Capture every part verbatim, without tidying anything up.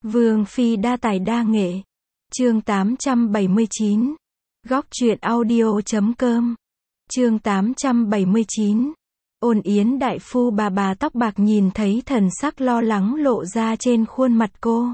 Vương Phi đa tài đa nghệ. Chương tám trăm bảy mươi chín. Góc truyện audio chấm com. Chương tám trăm bảy mươi chín. Ôn Yến đại phu bà bà tóc bạc nhìn thấy thần sắc lo lắng lộ ra trên khuôn mặt cô.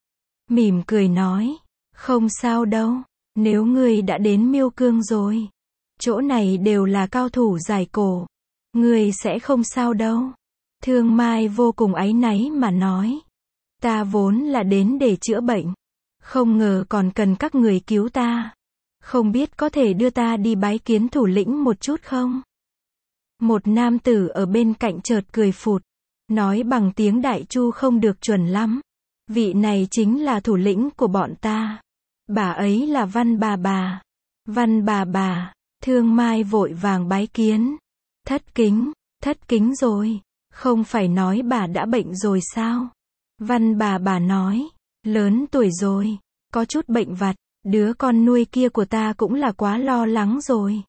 Mỉm cười nói, không sao đâu, nếu ngươi đã đến Miêu Cương rồi. Chỗ này đều là cao thủ giải cổ. Ngươi sẽ không sao đâu. Thương Mai vô cùng áy náy mà nói. Ta vốn là đến để chữa bệnh. Không ngờ còn cần các người cứu ta. Không biết có thể đưa ta đi bái kiến thủ lĩnh một chút không? Một nam tử ở bên cạnh chợt cười phụt. Nói bằng tiếng Đại Chu không được chuẩn lắm. Vị này chính là thủ lĩnh của bọn ta. Bà ấy là Văn bà bà. Văn bà bà. Thương Mai vội vàng bái kiến. Thất kính, thất kính rồi. Không phải nói bà đã bệnh rồi sao? Văn bà bà nói, lớn tuổi rồi, có chút bệnh vặt, đứa con nuôi kia của ta cũng là quá lo lắng rồi.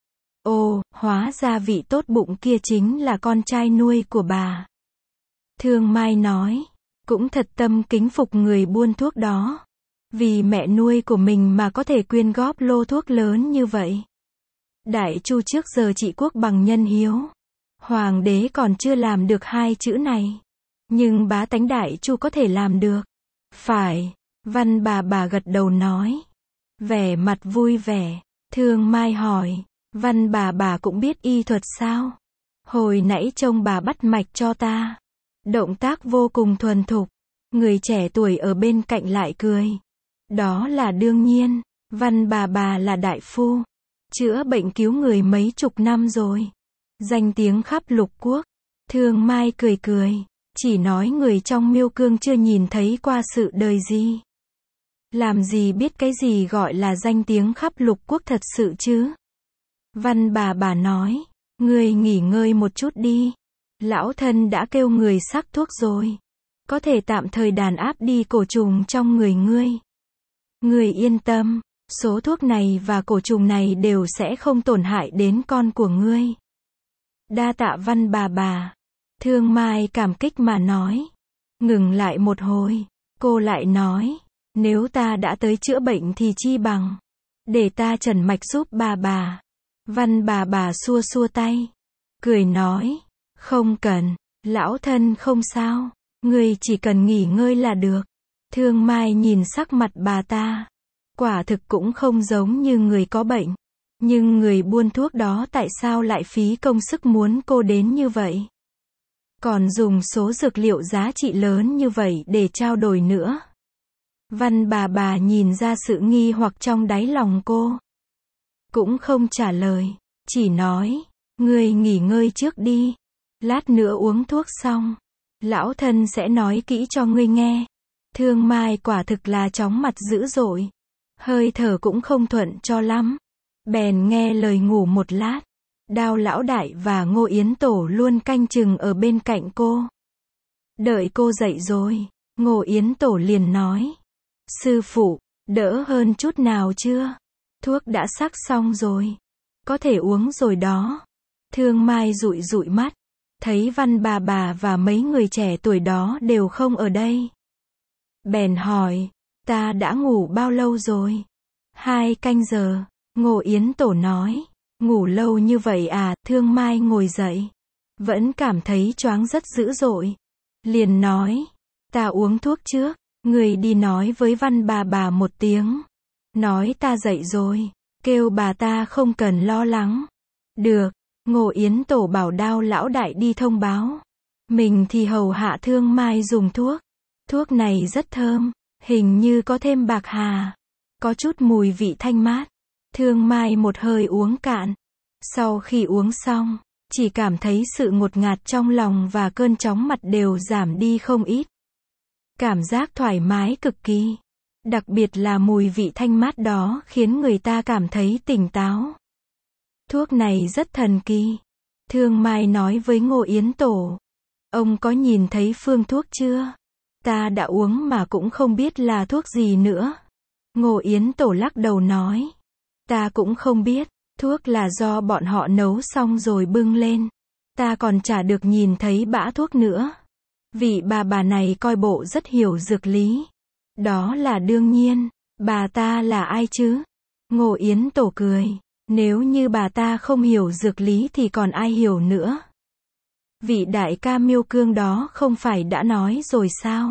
Ồ, hóa ra vị tốt bụng kia chính là con trai nuôi của bà. Thương Mai nói, cũng thật tâm kính phục người buôn thuốc đó. Vì mẹ nuôi của mình mà có thể quyên góp lô thuốc lớn như vậy. Đại Chu trước giờ trị quốc bằng nhân hiếu. Hoàng đế còn chưa làm được hai chữ này. Nhưng bá tánh Đại Chu có thể làm được. Phải, Văn bà bà gật đầu nói. Vẻ mặt vui vẻ. Thương Mai hỏi, Văn bà bà cũng biết y thuật sao? Hồi nãy trông bà bắt mạch cho ta. Động tác vô cùng thuần thục. Người trẻ tuổi ở bên cạnh lại cười. Đó là đương nhiên, Văn bà bà là đại phu. Chữa bệnh cứu người mấy chục năm rồi. Danh tiếng khắp lục quốc. Thương Mai cười cười. Chỉ nói người trong Miêu Cương chưa nhìn thấy qua sự đời gì. Làm gì biết cái gì gọi là danh tiếng khắp lục quốc thật sự chứ. Văn bà bà nói. Ngươi nghỉ ngơi một chút đi. Lão thân đã kêu người sắc thuốc rồi. Có thể tạm thời đàn áp đi cổ trùng trong người ngươi. Ngươi yên tâm. Số thuốc này và cổ trùng này đều sẽ không tổn hại đến con của ngươi. Đa tạ Văn bà bà. Thương Mai cảm kích mà nói. Ngừng lại một hồi. Cô lại nói. Nếu ta đã tới chữa bệnh thì chi bằng. Để ta trần mạch giúp bà bà. Văn bà bà xua xua tay. Cười nói. Không cần. Lão thân không sao. Ngươi chỉ cần nghỉ ngơi là được. Thương Mai nhìn sắc mặt bà ta. Quả thực cũng không giống như người có bệnh. Nhưng người buôn thuốc đó tại sao lại phí công sức muốn cô đến như vậy? Còn dùng số dược liệu giá trị lớn như vậy để trao đổi nữa. Văn bà bà nhìn ra sự nghi hoặc trong đáy lòng cô. Cũng không trả lời. Chỉ nói. Ngươi nghỉ ngơi trước đi. Lát nữa uống thuốc xong. Lão thân sẽ nói kỹ cho ngươi nghe. Thương Mai quả thực là chóng mặt dữ dội. Hơi thở cũng không thuận cho lắm. Bèn nghe lời ngủ một lát. Đao lão đại và Ngô Yến Tổ luôn canh chừng ở bên cạnh cô. Đợi cô dậy rồi, Ngô Yến Tổ liền nói. Sư phụ, đỡ hơn chút nào chưa? Thuốc đã sắc xong rồi. Có thể uống rồi đó. Thương Mai dụi dụi mắt. Thấy Văn bà bà và mấy người trẻ tuổi đó đều không ở đây. Bèn hỏi. Ta đã ngủ bao lâu rồi? Hai canh giờ. Ngô Yến Tổ nói. Ngủ lâu như vậy à? Thương Mai ngồi dậy. Vẫn cảm thấy choáng rất dữ dội. Liền nói. Ta uống thuốc trước. Người đi nói với Văn bà bà một tiếng. Nói ta dậy rồi. Kêu bà ta không cần lo lắng. Được. Ngô Yến Tổ bảo Đao lão đại đi thông báo. Mình thì hầu hạ Thương Mai dùng thuốc. Thuốc này rất thơm. Hình như có thêm bạc hà. Có chút mùi vị thanh mát. Thương Mai một hơi uống cạn. Sau khi uống xong, chỉ cảm thấy sự ngột ngạt trong lòng và cơn chóng mặt đều giảm đi không ít. Cảm giác thoải mái cực kỳ. Đặc biệt là mùi vị thanh mát đó khiến người ta cảm thấy tỉnh táo. Thuốc này rất thần kỳ. Thương Mai nói với Ngô Yến Tổ. Ông có nhìn thấy phương thuốc chưa? Ta đã uống mà cũng không biết là thuốc gì nữa. Ngô Yến Tổ lắc đầu nói. Ta cũng không biết. Thuốc là do bọn họ nấu xong rồi bưng lên. Ta còn chả được nhìn thấy bã thuốc nữa. Vị bà bà này coi bộ rất hiểu dược lý. Đó là đương nhiên. Bà ta là ai chứ? Ngô Yến Tổ cười. Nếu như bà ta không hiểu dược lý thì còn ai hiểu nữa? Vị đại ca Miêu Cương đó không phải đã nói rồi sao?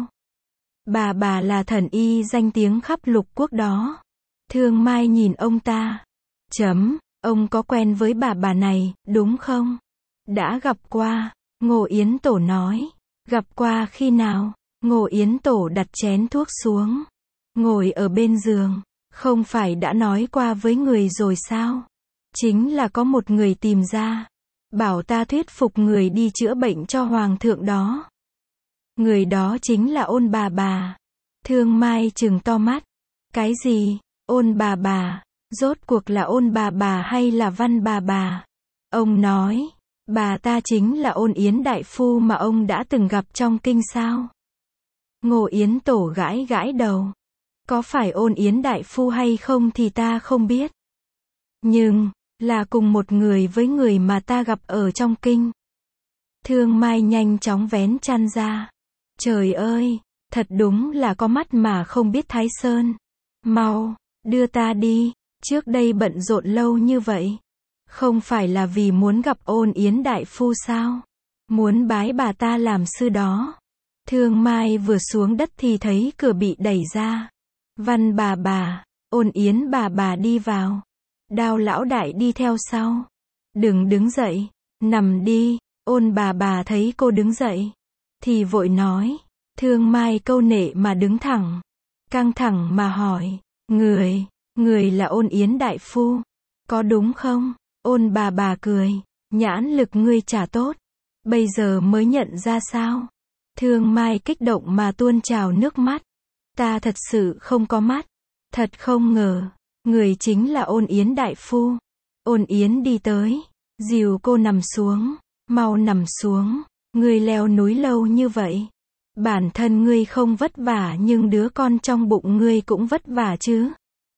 Bà bà là thần y danh tiếng khắp lục quốc đó. Thương Mai nhìn ông ta. Chấm, ông có quen với bà bà này, đúng không? Đã gặp qua. Ngô Yến Tổ nói. Gặp qua khi nào? Ngô Yến Tổ đặt chén thuốc xuống. Ngồi ở bên giường. Không phải đã nói qua với người rồi sao? Chính là có một người tìm ra. Bảo ta thuyết phục người đi chữa bệnh cho hoàng thượng đó. Người đó chính là Ôn bà bà. Thương Mai trừng to mắt. Cái gì? Ôn bà bà? Rốt cuộc là Ôn bà bà hay là Văn bà bà? Ông nói, bà ta chính là Ôn Yến đại phu mà ông đã từng gặp trong kinh sao? Ngô Yến Tổ gãi gãi đầu. Có phải Ôn Yến đại phu hay không thì ta không biết. Nhưng, là cùng một người với người mà ta gặp ở trong kinh. Thương Mai nhanh chóng vén chăn ra. Trời ơi, thật đúng là có mắt mà không biết Thái Sơn. Mau, đưa ta đi, trước đây bận rộn lâu như vậy. Không phải là vì muốn gặp Ôn Yến đại phu sao? Muốn bái bà ta làm sư đó. Thương Mai vừa xuống đất thì thấy cửa bị đẩy ra. Văn bà bà, Ôn Yến bà bà đi vào. Đao lão đại đi theo sau. Đừng đứng dậy, nằm đi. Ôn bà bà thấy cô đứng dậy thì vội nói. Thương Mai câu nệ mà đứng thẳng. Căng thẳng mà hỏi. Người, người là Ôn Yến đại phu. Có đúng không? Ôn bà bà cười. Nhãn lực ngươi chả tốt. Bây giờ mới nhận ra sao? Thương Mai kích động mà tuôn trào nước mắt. Ta thật sự không có mắt. Thật không ngờ. Người chính là Ôn Yến đại phu. Ôn Yến đi tới. Dìu cô nằm xuống. Mau nằm xuống. Ngươi leo núi lâu như vậy. Bản thân ngươi không vất vả nhưng đứa con trong bụng ngươi cũng vất vả chứ.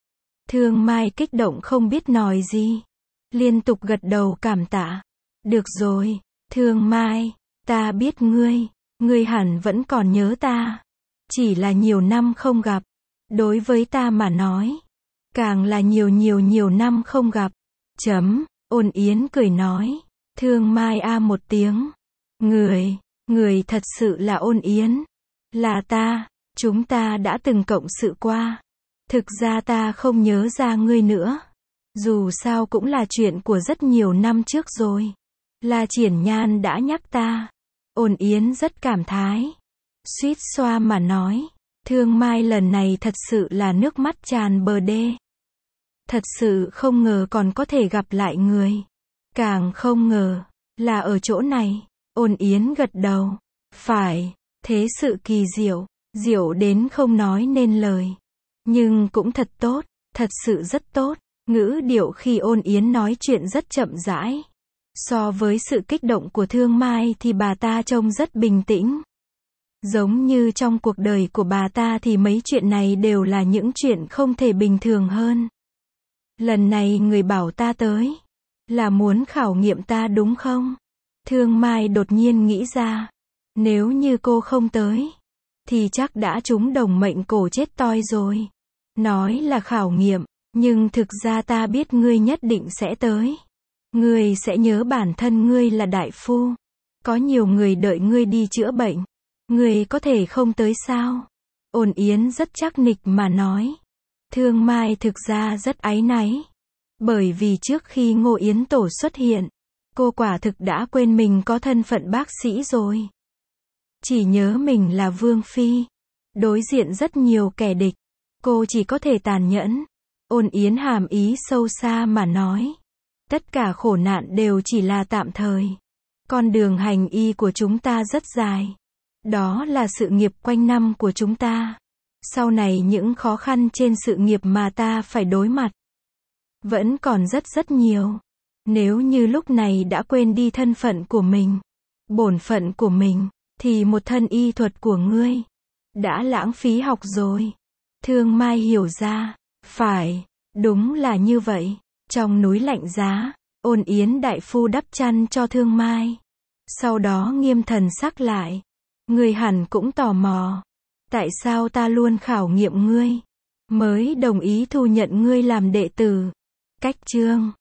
Thương Mai kích động không biết nói gì. Liên tục gật đầu cảm tạ. Được rồi, Thương Mai, ta biết ngươi. Ngươi hẳn vẫn còn nhớ ta. Chỉ là nhiều năm không gặp. Đối với ta mà nói. Càng là nhiều nhiều nhiều năm không gặp. Chấm, Ôn Yến cười nói. Thương Mai a một tiếng. Người, người thật sự là Ôn Yến. Là ta, chúng ta đã từng cộng sự qua. Thực ra ta không nhớ ra ngươi nữa. Dù sao cũng là chuyện của rất nhiều năm trước rồi. La Triển Nhan đã nhắc ta. Ôn Yến rất cảm thái. Suýt xoa mà nói. Thương Mai lần này thật sự là nước mắt tràn bờ đê. Thật sự không ngờ còn có thể gặp lại người. Càng không ngờ, là ở chỗ này. Ôn Yến gật đầu. Phải, thế sự kỳ diệu, diệu đến không nói nên lời. Nhưng cũng thật tốt, thật sự rất tốt. Ngữ điệu khi Ôn Yến nói chuyện rất chậm rãi. So với sự kích động của Thương Mai thì bà ta trông rất bình tĩnh. Giống như trong cuộc đời của bà ta thì mấy chuyện này đều là những chuyện không thể bình thường hơn. Lần này người bảo ta tới, là muốn khảo nghiệm ta đúng không? Thương Mai đột nhiên nghĩ ra, nếu như cô không tới, thì chắc đã trúng đồng mệnh cổ chết toi rồi. Nói là khảo nghiệm, nhưng thực ra ta biết ngươi nhất định sẽ tới. Ngươi sẽ nhớ bản thân ngươi là đại phu. Có nhiều người đợi ngươi đi chữa bệnh. Ngươi có thể không tới sao? Ôn Yến rất chắc nịch mà nói. Thương Mai thực ra rất áy náy. Bởi vì trước khi Ngô Yến Tổ xuất hiện, cô quả thực đã quên mình có thân phận bác sĩ rồi. Chỉ nhớ mình là Vương Phi. Đối diện rất nhiều kẻ địch. Cô chỉ có thể tàn nhẫn. Ôn Yến hàm ý sâu xa mà nói. Tất cả khổ nạn đều chỉ là tạm thời. Con đường hành y của chúng ta rất dài. Đó là sự nghiệp quanh năm của chúng ta. Sau này những khó khăn trên sự nghiệp mà ta phải đối mặt vẫn còn rất rất nhiều. Nếu như lúc này đã quên đi thân phận của mình, bổn phận của mình, thì một thân y thuật của ngươi đã lãng phí học rồi. Thương Mai hiểu ra. Phải, đúng là như vậy. Trong núi lạnh giá, Ôn Yến đại phu đắp chăn cho Thương Mai. Sau đó nghiêm thần sắc lại. Ngươi hẳn cũng tò mò. Tại sao ta luôn khảo nghiệm ngươi? Mới đồng ý thu nhận ngươi làm đệ tử. Cách chương